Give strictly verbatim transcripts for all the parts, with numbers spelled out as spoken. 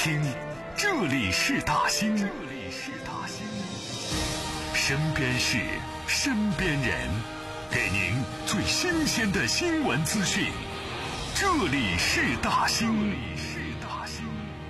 听，这里是大兴，这里是大兴，身边事，身边人，给您最新鲜的新闻资讯。这里是大兴，这里是大兴。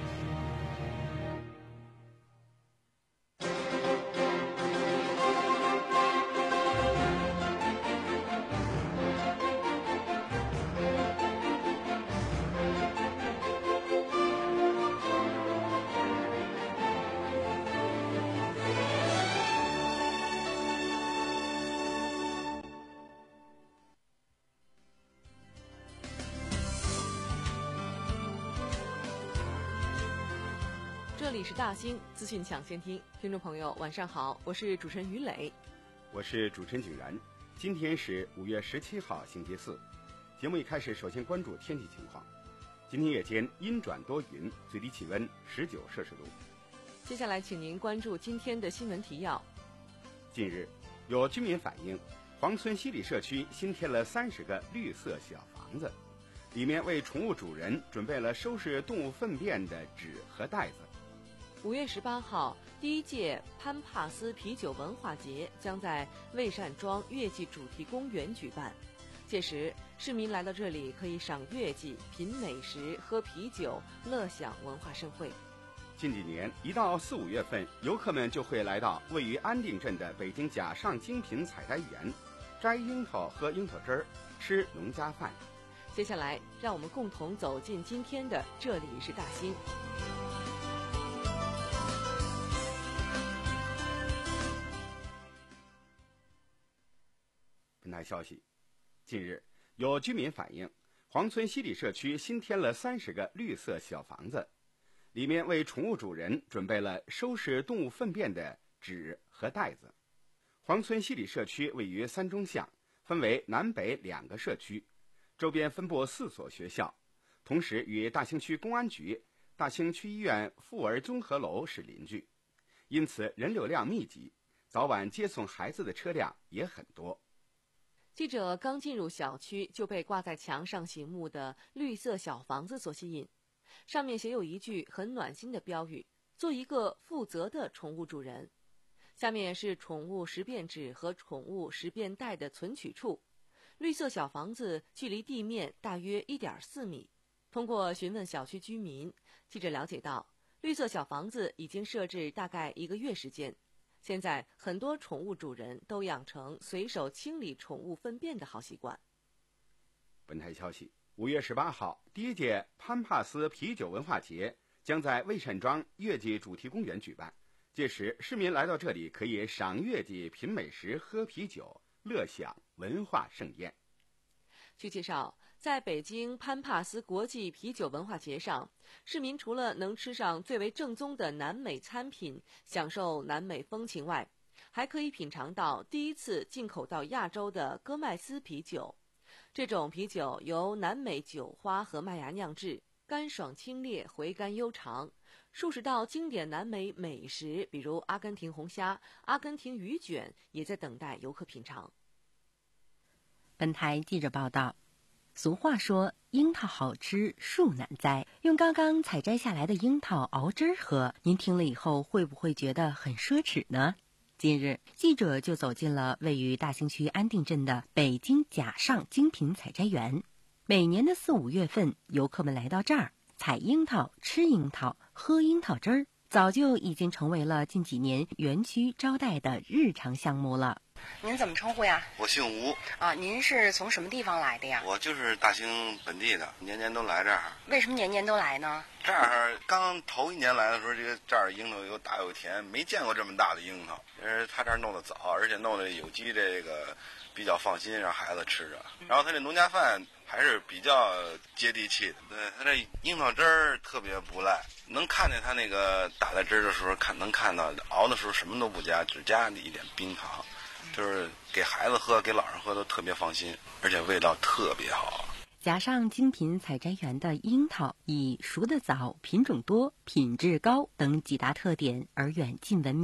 这里是大兴资讯抢先听，听众朋友晚上好，我是主持人于磊， 我是主持人景然。今天是五月十七号星期四，节目一开始首先关注天气情况。今天夜间阴转多云，最低气温十九摄氏度。 接下来请您关注今天的新闻提要。 近日有居民反映，黄村西里社区新添了三十个绿色小房子，里面为宠物主人准备了收拾动物粪便的纸和袋子。 五月十八号，第一届潘帕斯啤酒文化节将在魏善庄月季主题公园举办。届时，市民来到这里可以赏月季、品美食、喝啤酒，乐享文化盛会。 近几年，一到四五月份，游客们就会来到位于安定镇的北京甲上精品采摘园，摘樱桃、喝樱桃汁儿，吃农家饭。 接下来，让我们共同走进今天的这里是大兴。 本台消息，近日有居民反映，黄村西里社区新添了三十个绿色小房子，里面为宠物主人准备了收拾动物粪便的纸和袋子。黄村西里社区位于三中巷，分为南北两个社区，周边分布四所学校，同时与大兴区公安局、大兴区医院妇儿综合楼是邻居，因此人流量密集，早晚接送孩子的车辆也很多。 记者刚进入小区，就被挂在墙上醒目的绿色小房子所吸引，上面写有一句很暖心的标语：做一个负责的宠物主人。下面是宠物识别纸和宠物识别袋的存取处。绿色小房子距离地面大约 一点四米。通过询问小区居民，记者了解到，绿色小房子已经设置大概一个月时间。现在很多宠物主人都养成随手清理宠物粪便的好习惯。 本台消息，五月十八号，第一届潘帕斯啤酒文化节将在魏善庄月季主题公园举办。届时，市民来到这里可以赏月季、品美食、喝啤酒，乐享文化盛宴。 据介绍，在北京潘帕斯国际啤酒文化节上，市民除了能吃上最为正宗的南美餐品，享受南美风情外，还可以品尝到第一次进口到亚洲的戈麦斯啤酒。这种啤酒由南美酒花和麦芽酿制，干爽清冽，回甘悠长。数十道经典南美美食，比如阿根廷红虾、阿根廷鱼卷，也在等待游客品尝。 本台记者报道，俗话说樱桃好吃树难栽，用刚刚采摘下来的樱桃熬汁儿喝，您听了以后会不会觉得很奢侈呢？近日，记者就走进了位于大兴区安定镇的北京甲上精品采摘园。每年的四五月份，游客们来到这儿采樱桃、吃樱桃、喝樱桃汁儿，早就已经成为了近几年园区招待的日常项目了。 您怎么称呼呀？ 我姓吴啊，您是从什么地方来的呀？ 我就是大兴本地的，年年都来这儿。 为什么年年都来呢？ 这儿刚头一年来的时候，这个这儿樱桃又大又甜，没见过这么大的樱桃。呃，他这儿弄得早，而且弄的有机，这个比较放心，让孩子吃着。然后他这农家饭还是比较接地气的。对，他这樱桃汁儿特别不赖，能看见他那个打在汁儿的时候，看能看到熬的时候什么都不加，只加一点冰糖。就是给孩子喝给老人喝都特别放心，而且味道特别好。 甲上精品采摘园的樱桃以熟得早、品种多、品质高等几大特点而远近闻名。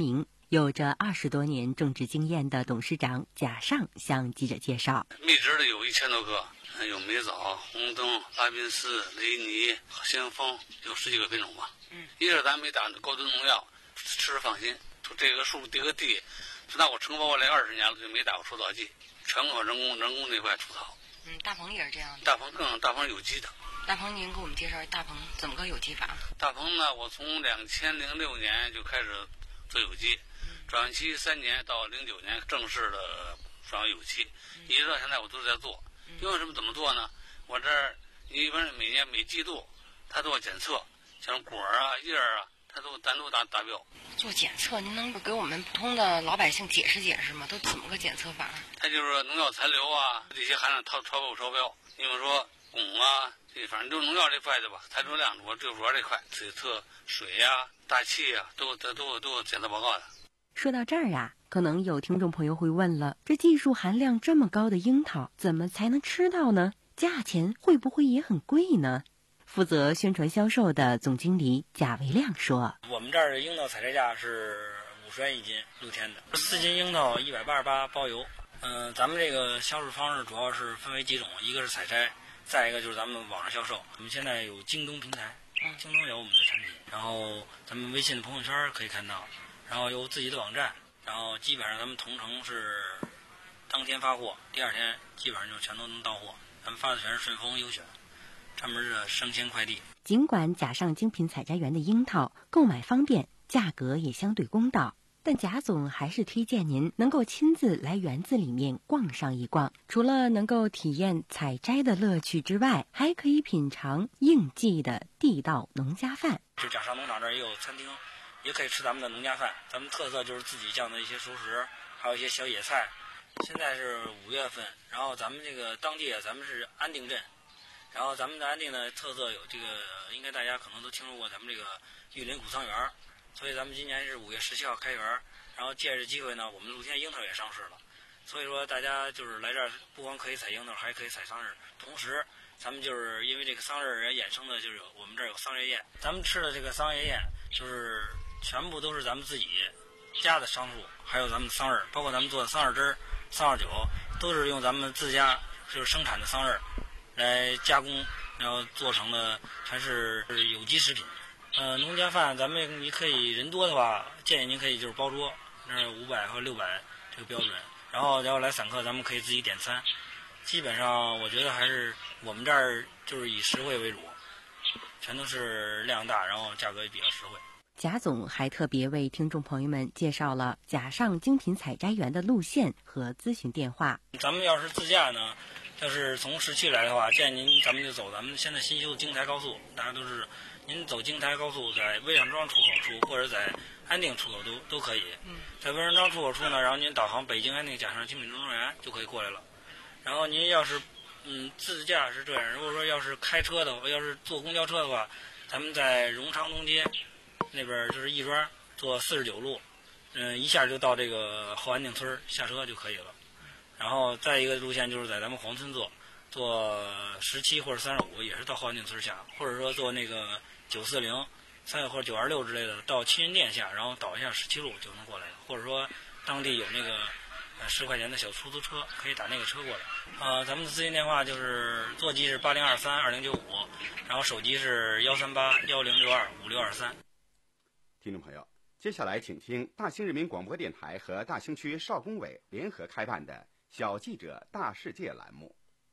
有着二十多年种植经验的董事长贾尚向记者介绍， 蜜汁的有一千多个，有梅枣、红灯、拉宾斯、雷尼、先锋，有十几个品种吧。嗯，一是咱没打高端农药，吃着放心。这个树这个地，直到我承包过来二十年了，就没打过除草剂，全靠人工人工那块除草。 嗯，大棚也是这样的。 大棚更大棚有机的。 大棚，您给我们介绍大棚怎么个有机法？ 大棚呢，我从两千零六年就开始做有机，转换期三年到零九年正式的转为有机，一直到现在我都在做。因为什么怎么做呢？我这儿一般每年每季度，它都要检测，像果儿啊、叶儿啊，它都单独达达标。 做检测，您能给我们普通的老百姓解释解释吗？都怎么个检测法？ 它就是农药残留啊，这些含量超超不超标？因为说汞啊，这反正就是农药这块的吧，残留量我就主要这块检测水呀、啊、大气呀、啊，都都都都有检测报告的。 说到这儿啊，可能有听众朋友会问了，这技术含量这么高的樱桃，怎么才能吃到呢？价钱会不会也很贵呢？负责宣传销售的总经理贾维亮说：“ 我们这儿樱桃采摘价是五十元一斤，露天的，四斤樱桃一百八十八包邮。嗯、呃，咱们这个销售方式主要是分为几种，一个是采摘，再一个就是咱们网上销售。我们现在有京东平台，京东有我们的产品，然后咱们微信的朋友圈可以看到，然后有自己的网站，然后基本上咱们同城是当天发货，第二天基本上就全都能到货。咱们发的全是顺丰优选。”专门的生鲜快递。 尽管贾尚精品采摘园的樱桃购买方便，价格也相对公道，但贾总还是推荐您能够亲自来园子里面逛上一逛。除了能够体验采摘的乐趣之外，还可以品尝应季的地道农家饭。 就贾尚农场这儿也有餐厅，也可以吃咱们的农家饭。咱们特色就是自己酱的一些熟食，还有一些小野菜。现在是五月份，然后咱们这个当地啊，咱们是安定镇。然后咱们的安定的特色有这个，应该大家可能都听说过咱们这个玉林谷仓园，所以咱们今年是五月十七号开园，然后借着机会呢，我们露天樱桃也上市了，所以说大家就是来这儿不光可以采樱桃，还可以采桑葚。同时，咱们就是因为这个桑葚也衍生的就是我们这儿有桑叶宴，咱们吃的这个桑叶宴就是全部都是咱们自己家的桑树，还有咱们的桑葚，包括咱们做的桑葚汁、桑葚酒，都是用咱们自家就是生产的桑葚来加工，然后做成的全是有机食品。呃，农家饭咱们你可以人多的话，建议您可以就是包桌，那是五百和六百这个标准。然后要来散客，咱们可以自己点餐。基本上我觉得还是我们这儿就是以实惠为主，全都是量大，然后价格也比较实惠。 贾总还特别为听众朋友们介绍了贾尚精品采摘园的路线和咨询电话。 咱们要是自驾呢，要是从市区来的话，建议您咱们就走咱们现在新修的京台高速，大家都是您走京台高速，在魏上庄出口处或者在安定出口都都可以。在魏上庄出口处呢，然后您导航北京安定贾尚精品种植园就可以过来了。然后您要是嗯自驾是这样，如果说要是开车的话，要是坐公交车的话，咱们在荣昌东街那边就是亦庄坐四十九路，嗯一下就到这个后安定村下车就可以了。然后再一个路线就是在咱们黄村坐，坐十七或者三十五也是到后安定村下，或者说坐那个九四零、三或者九二六之类的到七云店下，然后倒一下十七路就能过来了。或者说当地有那个呃十块钱的小出租车，可以打那个车过来。呃，咱们的咨询电话就是座机是八零二三二零九五，然后手机是幺三八幺零六二五六二三。 听众朋友，接下来请听大兴人民广播电台和大兴区少工委联合开办的小记者大世界栏目。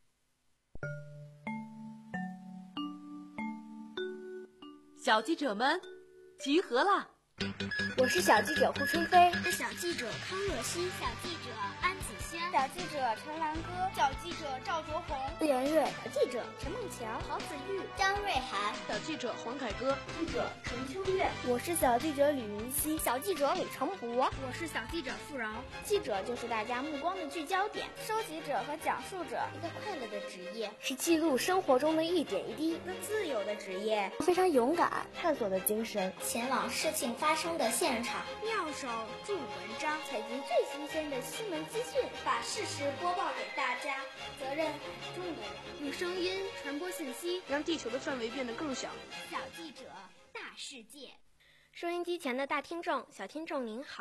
小记者们集合啦！ 我是小记者胡春飞， 是小记者康若曦，小记者安子轩， 小记者陈兰歌， 小记者赵卓红， 顾媛媛， 小记者陈梦乔， 郝子玉， 张瑞涵， 小记者黄凯歌， 记者陈秋月。我是小记者吕云熙， 小记者李成博， 我是小记者傅饶。 记者就是大家目光的聚焦点，收集者和讲述者，一个快乐的职业，是记录生活中的一点一滴，一个自由的职业，非常勇敢、探索的精神， 前往事情发生的现场， 妙手著文章， 采集最新鲜的新闻资讯， 把事实播报给大家，责任重的人， 用声音传播信息， 让地球的范围变得更小。 小记者大世界， 收音机前的大听众、小听众您好，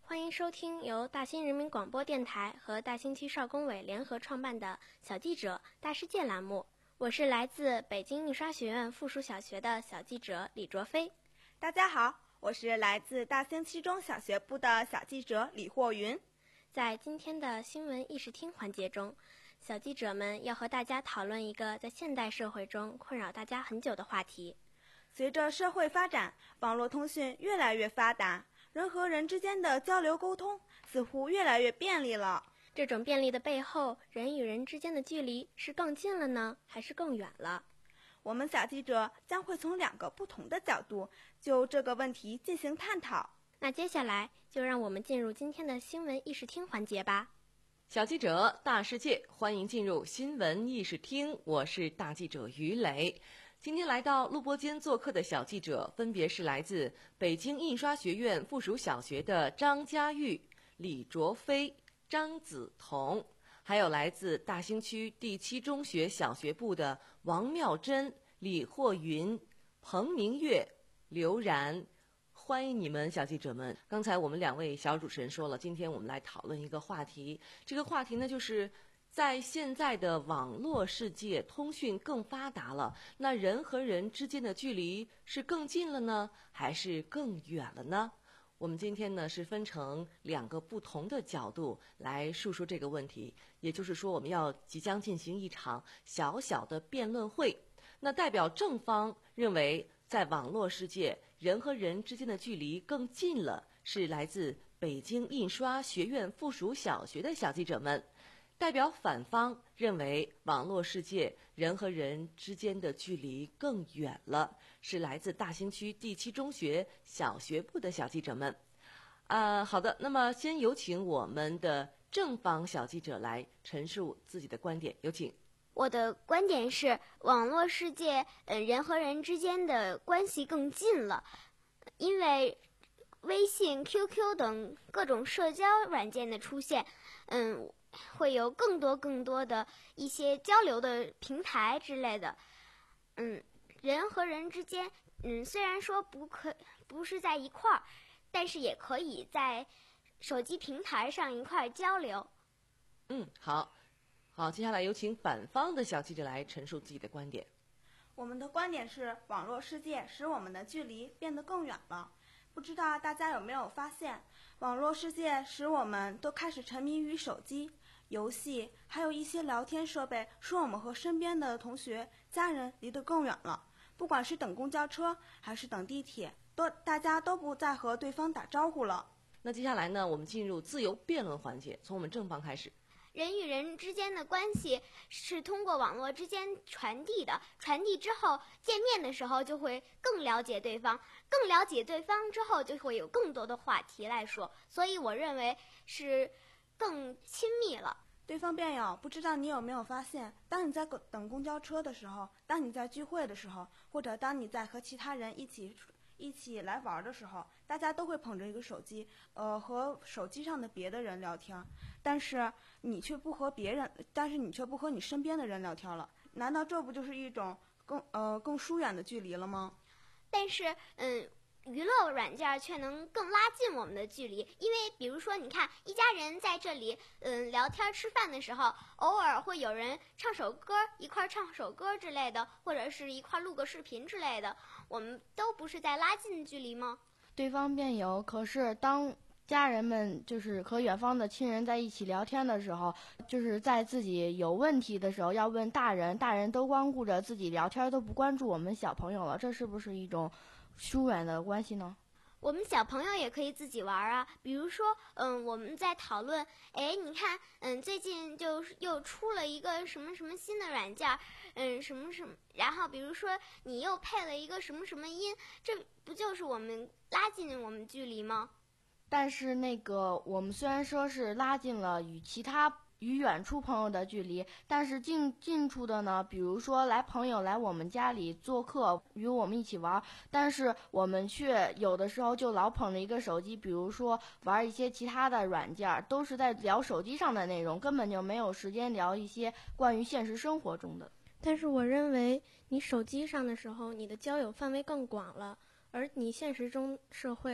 欢迎收听由大兴人民广播电台和大兴区少工委联合创办的小记者大世界栏目。我是来自北京印刷学院附属小学的小记者李卓飞。 大家好，我是来自大兴七中小学部的小记者李霍云。 在今天的新闻议事厅环节中，小记者们要和大家讨论一个在现代社会中困扰大家很久的话题。 随着社会发展，网络通讯越来越发达，人和人之间的交流沟通似乎越来越便利了。 这种便利的背后，人与人之间的距离是更近了呢，还是更远了？ 我们小记者将会从两个不同的角度就这个问题进行探讨。 那接下来就让我们进入今天的新闻议事厅环节吧。 小记者大世界，欢迎进入新闻议事厅，我是大记者于磊。今天来到录播间做客的小记者分别是来自北京印刷学院附属小学的张佳玉、李卓飞、张子彤，还有来自大兴区第七中学小学部的王妙珍、李霍云、彭明月、刘然。欢迎你们，小记者们。刚才我们两位小主持人说了，今天我们来讨论一个话题。这个话题呢，就是在现在的网络世界，通讯更发达了，那人和人之间的距离是更近了呢，还是更远了呢？我们今天呢是分成两个不同的角度来述说这个问题，也就是说，我们要即将进行一场小小的辩论会。那代表正方认为，在网络世界，人和人之间的距离更近了，是来自北京印刷学院附属小学的小记者们。代表反方认为，网络世界人和人之间的距离更远了，是来自大兴区第七中学小学部的小记者们。啊、呃，好的，那么先有请我们的正方小记者来陈述自己的观点，有请。 我的观点是，网络世界，呃，人和人之间的关系更近了，因为微信、Q Q 等各种社交软件的出现，嗯，会有更多更多的一些交流的平台之类的，嗯，人和人之间，嗯，虽然说不可不是在一块儿，但是也可以在手机平台上一块儿交流。 嗯，好。好，接下来有请反方的小记者来陈述自己的观点。 我们的观点是，网络世界使我们的距离变得更远了。不知道大家有没有发现，网络世界使我们都开始沉迷于手机、游戏，还有一些聊天设备，使我们和身边的同学、家人离得更远了。不管是等公交车还是等地铁，都大家都不再和对方打招呼了。 那接下来呢，我们进入自由辩论环节，从我们正方开始。 人与人之间的关系是通过网络之间传递的，传递之后见面的时候就会更了解对方，更了解对方之后就会有更多的话题来说，所以我认为是更亲密了。 对方辩友，不知道你有没有发现，当你在等公交车的时候，当你在聚会的时候，或者当你在和其他人一起一起来玩的时候，大家都会捧着一个手机，呃，和手机上的别的人聊天，但是你却不和别人，但是你却不和你身边的人聊天了。难道这不就是一种更呃更疏远的距离了吗？ 但是，嗯。娱乐软件却能更拉近我们的距离，因为比如说你看一家人在这里嗯聊天吃饭的时候，偶尔会有人唱首歌，一块唱首歌之类的，或者是一块录个视频之类的，我们都不是在拉近距离吗？ 对方辩友，可是当家人们就是和远方的亲人在一起聊天的时候，就是在自己有问题的时候要问大人，大人都光顾着自己聊天，都不关注我们小朋友了，这是不是一种疏远的关系呢？ 我们小朋友也可以自己玩啊，比如说，嗯，我们在讨论，哎，你看，嗯，最近就又出了一个什么什么新的软件，嗯，什么什么，然后比如说你又配了一个什么什么音，这不就是我们拉近我们距离吗？ 但是那个，我们虽然说是拉近了与其他与远处朋友的距离，但是近近处的呢，比如说来朋友来我们家里做客，与我们一起玩，但是我们却有的时候就老捧着一个手机，比如说玩一些其他的软件，都是在聊手机上的内容，根本就没有时间聊一些关于现实生活中的。 但是我认为你手机上的时候，你的交友范围更广了，而你现实中社会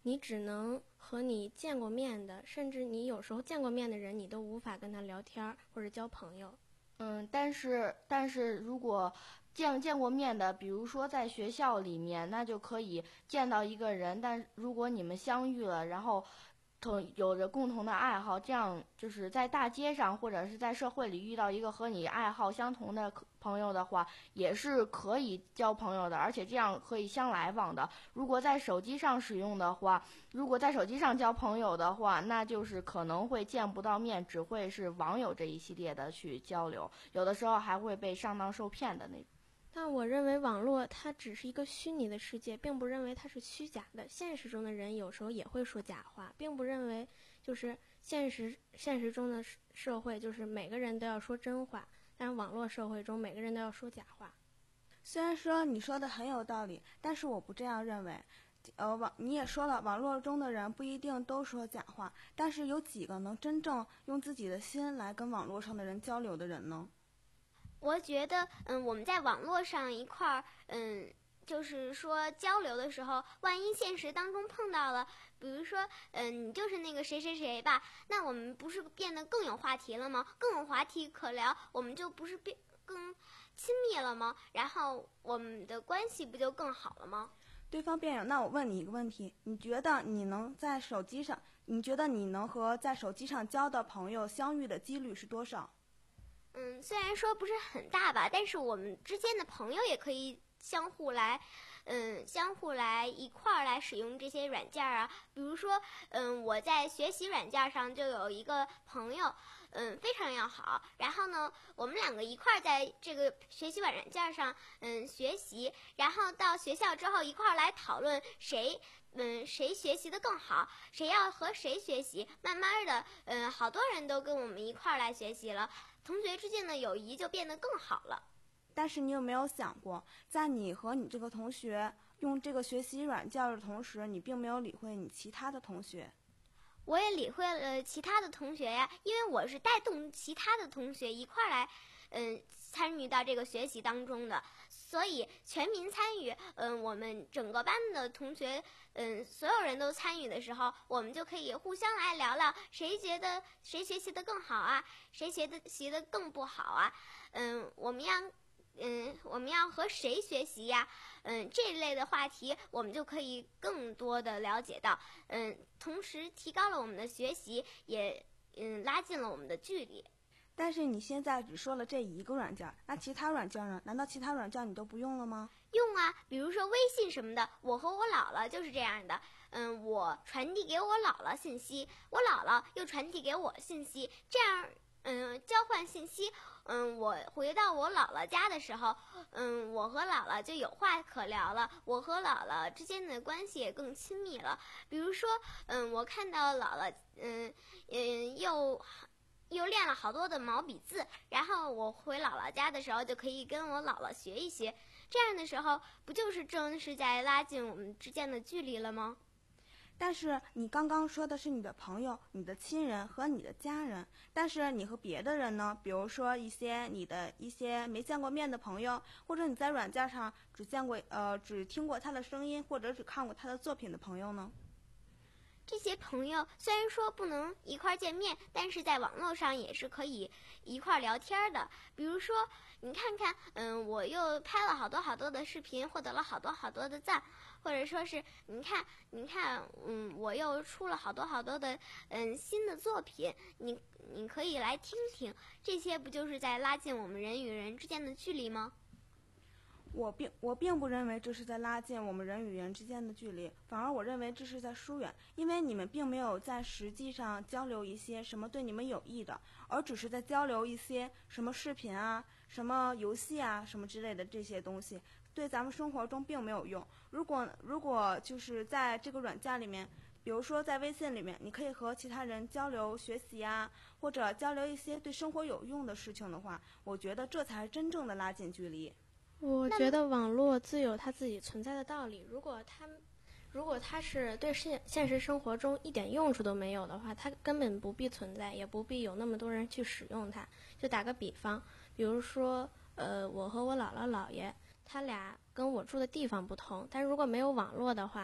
你只能和你见过面的，甚至你有时候见过面的人，你都无法跟他聊天或者交朋友。 嗯，但是但是如果见见过面的，比如说在学校里面，那就可以见到一个人，但如果你们相遇了，然后同有着共同的爱好，这样就是在大街上或者是在社会里遇到一个和你爱好相同的朋友的话，也是可以交朋友的，而且这样可以相来往的。如果在手机上使用的话，如果在手机上交朋友的话，那就是可能会见不到面，只会是网友这一系列的去交流，有的时候还会被上当受骗的那种。 但我认为网络它只是一个虚拟的世界，并不认为它是虚假的。现实中的人有时候也会说假话，并不认为就是现实现实中的社会就是每个人都要说真话，但是网络社会中每个人都要说假话。 虽然说你说的很有道理，但是我不这样认为。呃，网你也说了，网络中的人不一定都说假话，但是有几个能真正用自己的心来跟网络上的人交流的人呢？ 我觉得，嗯，我们在网络上一块儿，嗯，就是说交流的时候，万一现实当中碰到了，比如说，嗯，你就是那个谁谁谁吧，那我们不是变得更有话题了吗？更有话题可聊，我们就不是变更亲密了吗？然后我们的关系不就更好了吗？ 对方辩友，那我问你一个问题，你觉得你能在手机上，你觉得你能和在手机上交的朋友相遇的几率是多少？ 嗯，虽然说不是很大吧，但是我们之间的朋友也可以相互来，嗯，相互来一块儿来使用这些软件啊。比如说，嗯，我在学习软件上就有一个朋友，嗯，非常要好。然后呢，我们两个一块儿在这个学习软件上，嗯，学习。然后到学校之后一块儿来讨论谁。嗯，谁学习的更好，谁要和谁学习，慢慢的，嗯，好多人都跟我们一块儿来学习了，同学之间的友谊就变得更好了。 但是你有没有想过，在你和你这个同学用这个学习软件的同时，你并没有理会你其他的同学？ 我也理会了其他的同学呀，因为我是带动其他的同学一块儿来，嗯，参与到这个学习当中的，所以全民参与，嗯，我们整个班的同学，嗯，所有人都参与的时候，我们就可以互相来聊聊，谁觉得谁学习的更好啊，谁学的习的更不好啊，嗯，我们要。嗯，我们要和谁学习呀？嗯，这一类的话题，我们就可以更多的了解到，嗯，同时提高了我们的学习，也嗯拉近了我们的距离。 但是你现在只说了这一个软件，那其他软件呢？难道其他软件你都不用了吗？ 用啊，比如说微信什么的，我和我姥姥就是这样的。嗯，我传递给我姥姥信息，我姥姥又传递给我信息，这样嗯交换信息。嗯，我回到我姥姥家的时候，嗯，我和姥姥就有话可聊了，我和姥姥之间的关系也更亲密了。比如说，嗯，我看到姥姥，嗯嗯，又又练了好多的毛笔字，然后我回姥姥家的时候就可以跟我姥姥学一学，这样的时候，不就是正是在拉近我们之间的距离了吗？ 但是你刚刚说的是你的朋友、你的亲人和你的家人，但是你和别的人呢？比如说一些你的一些没见过面的朋友，或者你在软件上只见过呃只听过他的声音，或者只看过他的作品的朋友呢？ 这些朋友虽然说不能一块见面，但是在网络上也是可以一块聊天的。比如说，你看看，嗯，我又拍了好多好多的视频，获得了好多好多的赞，或者说是，你看，你看，嗯，我又出了好多好多的，嗯，新的作品，你你可以来听听，这些不就是在拉近我们人与人之间的距离吗？ 我并我并不认为这是在拉近我们人与人之间的距离，反而我认为这是在疏远，因为你们并没有在实际上交流一些什么对你们有益的，而只是在交流一些什么视频啊、什么游戏啊、什么之类的这些东西，对咱们生活中并没有用。如果如果就是在这个软件里面，比如说在微信里面，你可以和其他人交流学习啊，或者交流一些对生活有用的事情的话，我觉得这才是真正的拉近距离。 我觉得网络自有它自己存在的道理。如果它，如果它是对现现实生活中一点用处都没有的话，它根本不必存在，也不必有那么多人去使用它。就打个比方，比如说，呃，我和我姥姥姥爷，他俩跟我住的地方不同，但如果没有网络的话，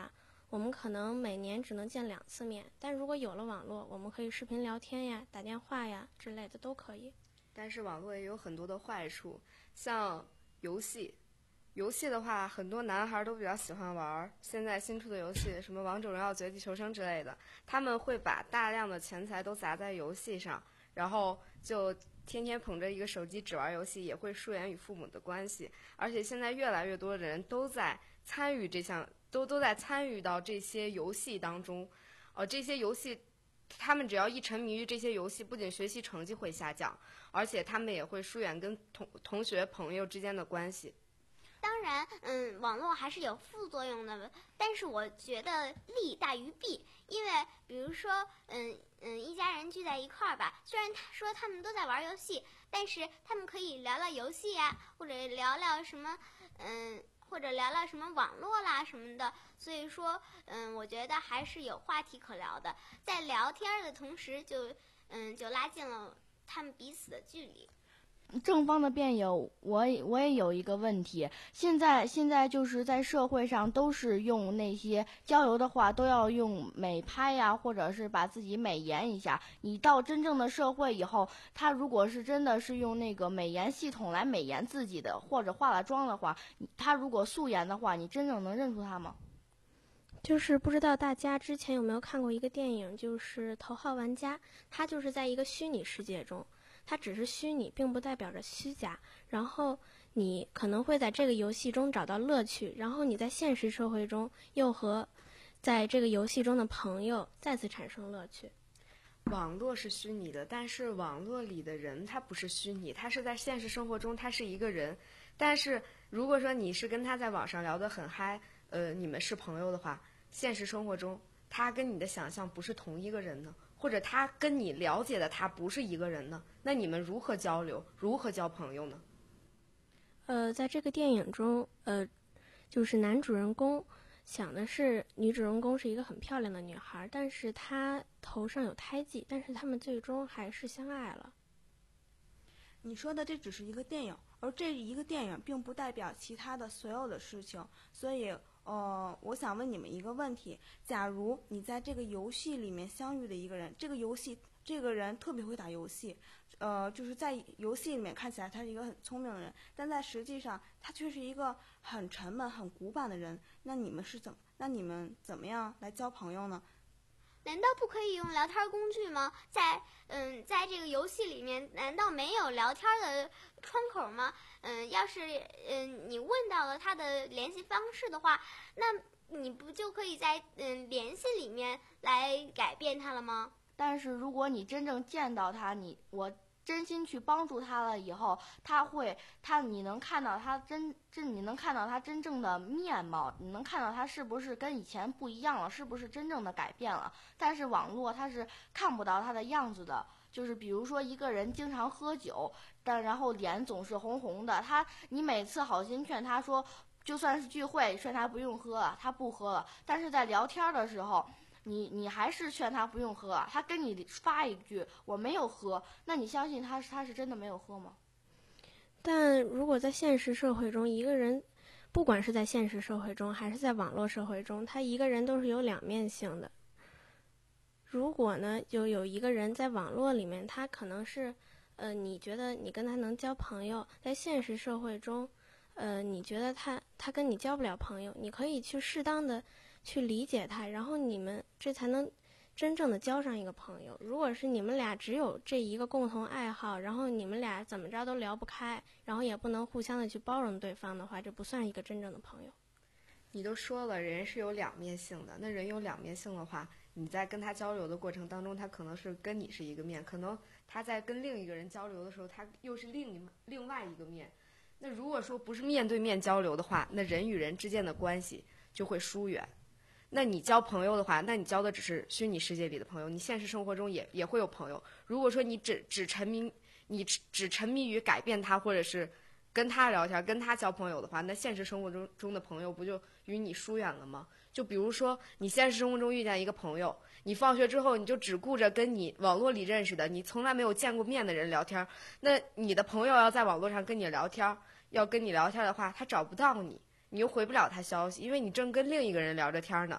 我们可能每年只能见两次面，但如果有了网络，我们可以视频聊天呀、打电话呀之类的都可以。 但是网络也有很多的坏处，像游戏，游戏的话，很多男孩都比较喜欢玩。现在新出的游戏，什么王者荣耀、绝地求生之类的，他们会把大量的钱财都砸在游戏上，然后就天天捧着一个手机只玩游戏，也会疏远与父母的关系。而且现在越来越多的人都在参与这项，都都在参与到这些游戏当中。呃，这些游戏，他们只要一沉迷于这些游戏，不仅学习成绩会下降，而且他们也会疏远跟同同学朋友之间的关系。 当然，嗯，网络还是有副作用的，但是我觉得利大于弊。因为比如说，嗯嗯，一家人聚在一块儿吧，虽然他说他们都在玩游戏，但是他们可以聊聊游戏呀，或者聊聊什么，嗯，或者聊聊什么网络啦什么的。所以说，嗯，我觉得还是有话题可聊的，在聊天的同时就，嗯，就拉近了他们彼此的距离。 正方的辩友，我也我也有一个问题，现在现在就是在社会上都是用那些交流的话都要用美拍呀，或者是把自己美颜一下。你到真正的社会以后，他如果是真的是用那个美颜系统来美颜自己的，或者化了妆的话，他如果素颜的话，你真正能认出他吗？ 就是不知道大家之前有没有看过一个电影，就是《头号玩家》，他就是在一个虚拟世界中。它只是虚拟，并不代表着虚假。然后你可能会在这个游戏中找到乐趣，然后你在现实社会中又和在这个游戏中的朋友再次产生乐趣。 网络是虚拟的，但是网络里的人他不是虚拟，他是在现实生活中他是一个人。但是如果说你是跟他在网上聊得很嗨，呃，你们是朋友的话，现实生活中他跟你的想象不是同一个人呢？或者他跟你了解的他不是一个人呢？那你们如何交流，如何交朋友呢？ 呃，在这个电影中，呃，就是男主人公想的是女主人公是一个很漂亮的女孩，但是她头上有胎记，但是他们最终还是相爱了。 你说的这只是一个电影，而这一个电影并不代表其他的所有的事情，所以呃，我想问你们一个问题：假如你在这个游戏里面相遇的一个人，这个游戏这个人特别会打游戏，呃，就是在游戏里面看起来他是一个很聪明的人，但在实际上他却是一个很沉闷、很古板的人。那你们是怎么？那你们怎么样来交朋友呢？ 难道不可以用聊天工具吗？在嗯，在这个游戏里面，难道没有聊天的窗口吗？嗯，要是嗯你问到了他的联系方式的话，那你不就可以在嗯联系里面来改变他了吗？ 但是如果你真正见到他，你我真心去帮助他了以后，他会他你能看到他真真你能看到他真正的面貌，你能看到他是不是跟以前不一样了，是不是真正的改变了。但是网络他是看不到他的样子的，就是比如说一个人经常喝酒，但然后脸总是红红的，他你每次好心劝他说，就算是聚会劝他不用喝了，他不喝了，但是在聊天的时候你你还是劝他不用喝啊，他跟你发一句我没有喝，那你相信他他是真的没有喝吗？ 但如果在现实社会中，一个人不管是在现实社会中还是在网络社会中，他一个人都是有两面性的。如果呢，就有一个人在网络里面，他可能是呃你觉得你跟他能交朋友，在现实社会中呃你觉得他他跟你交不了朋友，你可以去适当的去理解他，然后你们这才能真正的交上一个朋友。如果是你们俩只有这一个共同爱好，然后你们俩怎么着都聊不开，然后也不能互相的去包容对方的话，这不算一个真正的朋友。 你都说了，人是有两面性的，那人有两面性的话，你在跟他交流的过程当中，他可能是跟你是一个面，可能他在跟另一个人交流的时候，他又是另一另外一个面。那如果说不是面对面交流的话，那人与人之间的关系就会疏远。那你交朋友的话，那你交的只是虚拟世界里的朋友，你现实生活中也也会有朋友。如果说你只只沉迷，你只只沉迷于改变他，或者是跟他聊天、跟他交朋友的话，那现实生活中中的朋友不就与你疏远了吗？就比如说，你现实生活中遇见一个朋友，你放学之后你就只顾着跟你网络里认识的、你从来没有见过面的人聊天，那你的朋友要在网络上跟你聊天，要跟你聊天的话，他找不到你。你又回不了他消息，因为你正跟另一个人聊着天呢。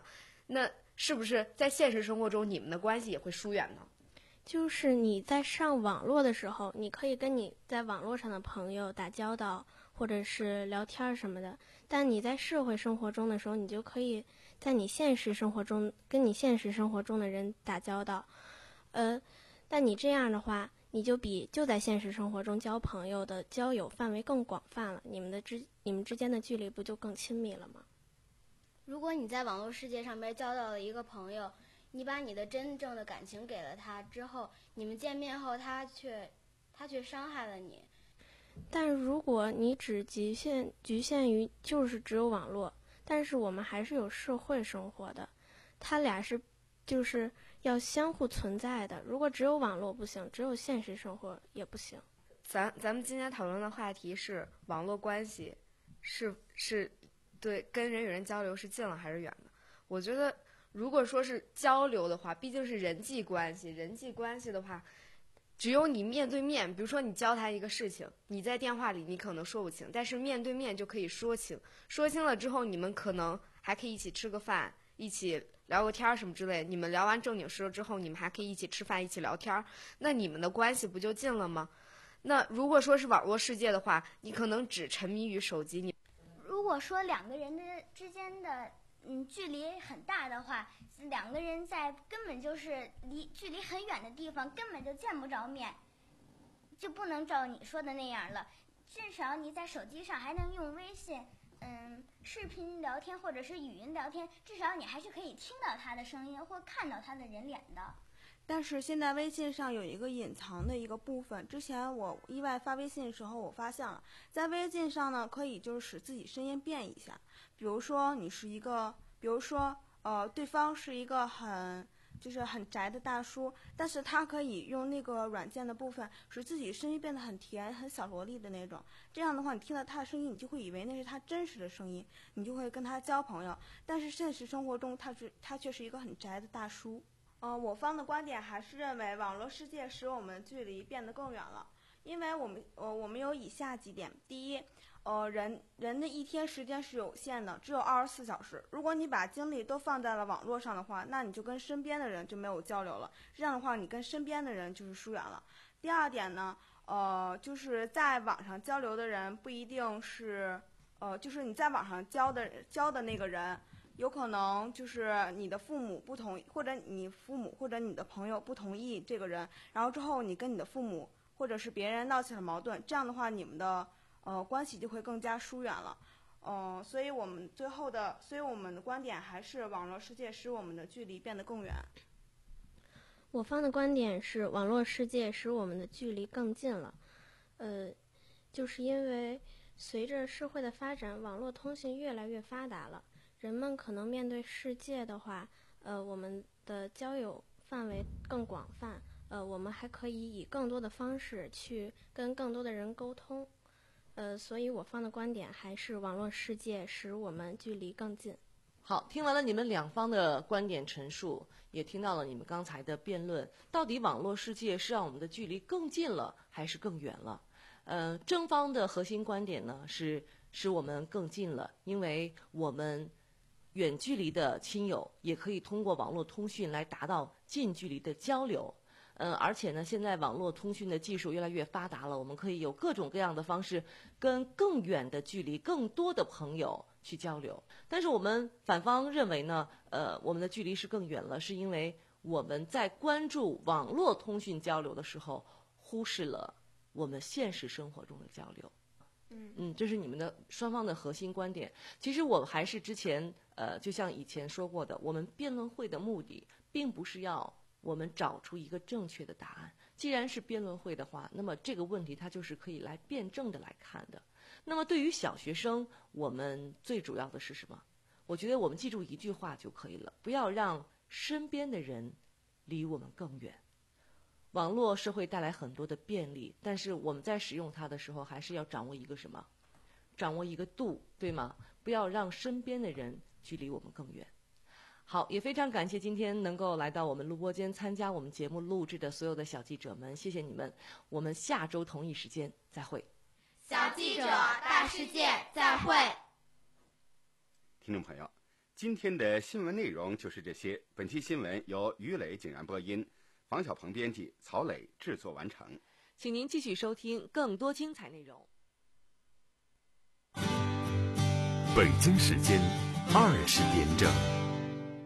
那是不是在现实生活中你们的关系也会疏远呢？ 就是你在上网络的时候，你可以跟你在网络上的朋友打交道，或者是聊天什么的，但你在社会生活中的时候，你就可以在你现实生活中跟你现实生活中的人打交道，呃，但你这样的话，你就比就在现实生活中交朋友的交友范围更广泛了，你们的之你们之间的距离不就更亲密了吗？ 如果你在网络世界上边交到了一个朋友，你把你的真正的感情给了他之后，你们见面后他却他却伤害了你。 但如果你只局限局限于就是只有网络，但是我们还是有社会生活的，它俩是就是要相互存在的。如果只有网络不行，只有现实生活也不行。 咱咱们今天讨论的话题是网络关系是是对跟人与人交流是近了还是远的？我觉得如果说是交流的话，毕竟是人际关系，人际关系的话，只有你面对面，比如说你教他一个事情，你在电话里你可能说不清，但是面对面就可以说清，说清了之后，你们可能还可以一起吃个饭，一起聊个天什么之类的。你们聊完正经事了之后，你们还可以一起吃饭，一起聊天，那你们的关系不就近了吗？那如果说是网络世界的话，你可能只沉迷于手机。你如果说两个人的之间的嗯距离很大的话，两个人在根本就是离距离很远的地方，根本就见不着面，就不能照你说的那样了。至少你在手机上还能用微信嗯视频聊天或者是语音聊天，至少你还是可以听到他的声音或看到他的人脸的。 但是现在微信上有一个隐藏的一个部分，之前我意外发微信的时候，我发现了，在微信上呢，可以就是使自己声音变一下。比如说你是一个，比如说呃，对方是一个很就是很宅的大叔，但是他可以用那个软件的部分使自己声音变得很甜、很小萝莉的那种。这样的话，你听到他的声音，你就会以为那是他真实的声音，你就会跟他交朋友。但是现实生活中，他是他却是一个很宅的大叔。呃，我方的观点还是认为网络世界使我们距离变得更远了，因为我们呃我们有以下几点：第一，呃人人的一天时间是有限的，只有二十四小时。如果你把精力都放在了网络上的话，那你就跟身边的人就没有交流了，这样的话你跟身边的人就是疏远了。第二点呢，呃就是在网上交流的人不一定是呃就是你在网上交的交的那个人。有可能就是你的父母不同意，或者你父母或者你的朋友不同意这个人，然后之后你跟你的父母或者是别人闹起了矛盾，这样的话你们的呃关系就会更加疏远了。嗯、呃，所以我们最后的，所以我们的观点还是网络世界使我们的距离变得更远。 我方的观点是网络世界使我们的距离更近了，呃，就是因为随着社会的发展，网络通信越来越发达了。人们可能面对世界的话，呃，我们的交友范围更广泛，呃，我们还可以以更多的方式去跟更多的人沟通，呃，所以我方的观点还是网络世界使我们距离更近。 好，听完了你们两方的观点陈述，也听到了你们刚才的辩论，到底网络世界是让我们的距离更近了，还是更远了？呃，正方的核心观点呢是使我们更近了，因为我们远距离的亲友也可以通过网络通讯来达到近距离的交流。嗯，而且呢，现在网络通讯的技术越来越发达了，我们可以有各种各样的方式跟更远的距离、更多的朋友去交流。但是我们反方认为呢，呃，我们的距离是更远了，是因为我们在关注网络通讯交流的时候，忽视了我们现实生活中的交流。 嗯嗯，这是你们的双方的核心观点。其实我还是之前呃，就像以前说过的，我们辩论会的目的并不是要我们找出一个正确的答案。既然是辩论会的话，那么这个问题它就是可以来辩证的来看的。那么对于小学生，我们最主要的是什么？我觉得我们记住一句话就可以了，不要让身边的人离我们更远。网络社会带来很多的便利，但是我们在使用它的时候，还是要掌握一个什么？掌握一个度，对吗？不要让身边的人距离我们更远。好，也非常感谢今天能够来到我们录播间参加我们节目录制的所有的小记者们，谢谢你们。我们下周同一时间再会。 小记者大世界再会。 听众朋友， 今天的新闻内容就是这些。本期新闻由于磊、景然播音，房小鹏编辑，曹磊制作完成。 请您继续收听更多精彩内容。 北京时间二十点整。